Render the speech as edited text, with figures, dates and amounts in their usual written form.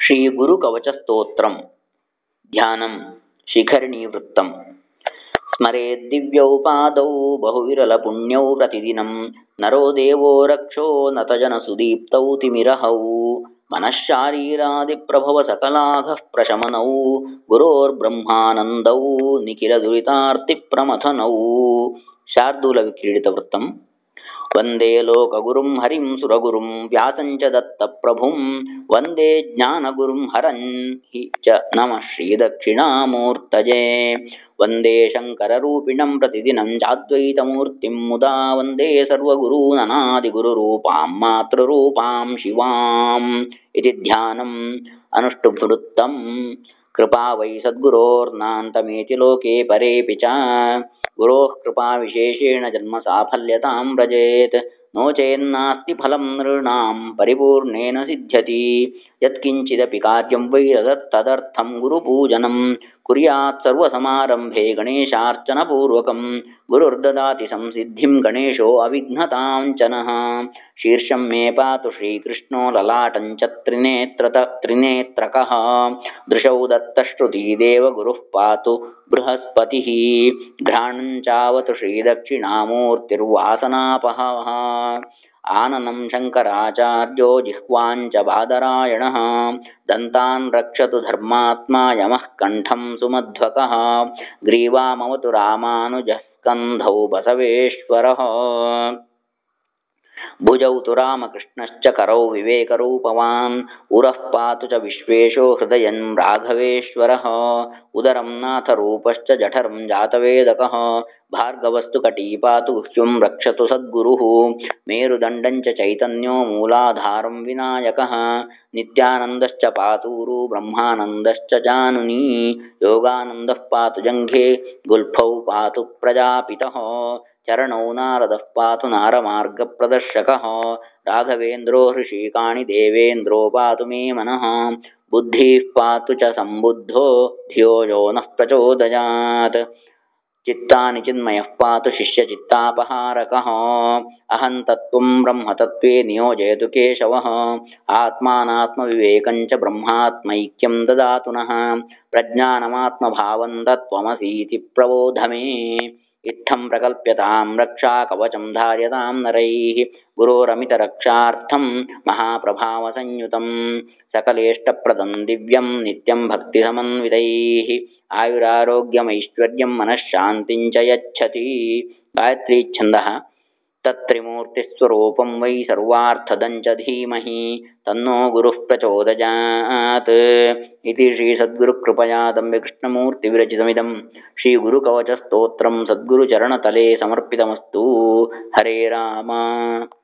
ಶ್ರೀ ಗುರು ಕವಚ ಸ್ತೋತ್ರಂ ಧ್ಯಾನಂ ಶಿಖರಿಣೀವೃತ್ತಂ ಸ್ಮರೇದ್ ದಿವ್ಯೌ ಪಾದೌ ಬಹುವಿರಲ ಪುಣ್ಯೌ ಪ್ರತಿದಿನಂ ನರೋ ದೇವೋ ರಕ್ಷೋ ನತಜನ ಸುದೀಪ್ತೌ ತಿಮಿರಹೌ ಮನಃಶಾರೀರಾದಿ ಪ್ರಭವ ಸಕಲಾಘಃ ಪ್ರಶಮನೌ ಗುರೋರ್ಬ್ರಹ್ಮಾನಂದೌ ನಿಖಿಲ ದುರಿತಾರ್ತಿ ಪ್ರಮಥನೌ ಶಾರ್ದೂಲ ವಿಕ್ರೀಡಿತ ವೃತ್ತಂ ವಂದೇ ಲೋಕಗುರುಂ ಹರಿಂ ಸುರಗುರುಂ ವ್ಯಾಸಂಚ ದತ್ತಪ್ರಭುಂ ವಂದೇ ಜ್ಞಾನಗುರುಂ ಹರಂ ಹಿ ಚ ನಮಃ ಶ್ರೀದಕ್ಷಿಣಾಮೂರ್ತಯೇ ವಂದೇ ಶಂಕರರೂಪಿಣಂ ಪ್ರತಿದಿನಂ ಚಾದ್ವೈತಮೂರ್ತಿಂ ಮುದಾ ವಂದೇ ಸರ್ವಗುರೂನನಾದಿಗುರುರೂಪಾಂ ಮಾತೃರೂಪಾಂ ಶಿವಾಂ ಇತಿ ಧ್ಯಾನಂ ಅನುಷ್ಠುಭೃತ್ತಂ ಕೃಪಾ ವೈ ಸದ್ಗುರೋರ್ನಾಂತಮೇತಿ ಲೋಕೆ ಪರೇಪಿ ಚ ಗುರೋಃ ಕೃಪಾ ವಿಶೇಷೇಣ ಜನ್ಮ ಸಾಫಲ್ಯತಾಂ ವ್ರಜೇತ್ नो चेन्नास्ति फलं नृणां परिपूर्णेन सिद्ध्यति यत्किञ्चिदपि कार्यं वै तदर्थं गुरुपूजनं कुर्यात् सर्वसमारम्भे गणेशार्चनपूर्वकं गुरुर्ददाति संसिद्धिं गणेशो अविघ्नताञ्चनः शीर्षं मे पातु श्रीकृष्णो ललाटं च त्रिनेत्रकः दृशौ दत्तश्रुतिदेव गुरुः पातु बृहस्पतिः घ्राणं चावतु श्रीदक्षिणामूर्तिर्वासनापहः आननं शङ्कराचार्यो जिह्वाञ्च बादरायणः दन्तान् रक्षतु धर्मात्मा यमः कण्ठं सुमध्वकः ग्रीवामवतु रामानुजः स्कन्धौ बसवेश्वरः भुजौ तु रामकृष्णश्च करौ विवेकरूपवान् उरः पातु च विश्वेशो हृदयं राघवेश्वरः उदरं नाथरूपश्च जठरं जातवेदकः भार्गवस्तु कटी पातु गुह्यं रक्षतु सद्गुरुः मेरुदण्डं च चैतन्यो मूलाधारं विनायकः नित्यानन्दश्च पातूरु ब्रह्मानन्दश्च जानुनी योगानन्दः पातु जङ्घे गुल्फौ पातु प्रजापितः चरणौ नारदः पातु नारमार्गप्रदर्शकः राघवेन्द्रो हृषीकाणि देवेन्द्रो पातु मे मनः बुद्धिः पातु च सम्बुद्धो धियो यो नः प्रचोदयात् चित्तानि चिन्मयः पातु शिष्यचित्तापहारकः अहं तत्त्वं ब्रह्मतत्त्वे नियोजयतु केशवः आत्मानात्मविवेकं च ब्रह्मात्मैक्यं ददातु नः प्रज्ञानमात्मभावं तत्त्वमसीति प्रबोध मे इत्थं प्रकल्प्यतां रक्षाकवचं धार्यतां नरैः गुरोरमितरक्षार्थं महाप्रभावसंयुतं सकलेष्टप्रदं दिव्यं नित्यं भक्तिसमन्वितैः आयुरारोग्यमैश्वर्यं मनःशान्तिं च यच्छति गायत्री छन्दः तत्त्रिमूर्तिस्वरूपं वै सर्वार्थदं च धीमहि तन्नो गुरुः प्रचोदयात् इति श्रीसद्गुरुकृपया दम्बकृष्णमूर्तिविरचितमिदं श्रीगुरुकवचस्तोत्रं सद्गुरुचरणतले समर्पितमस्तु हरे राम।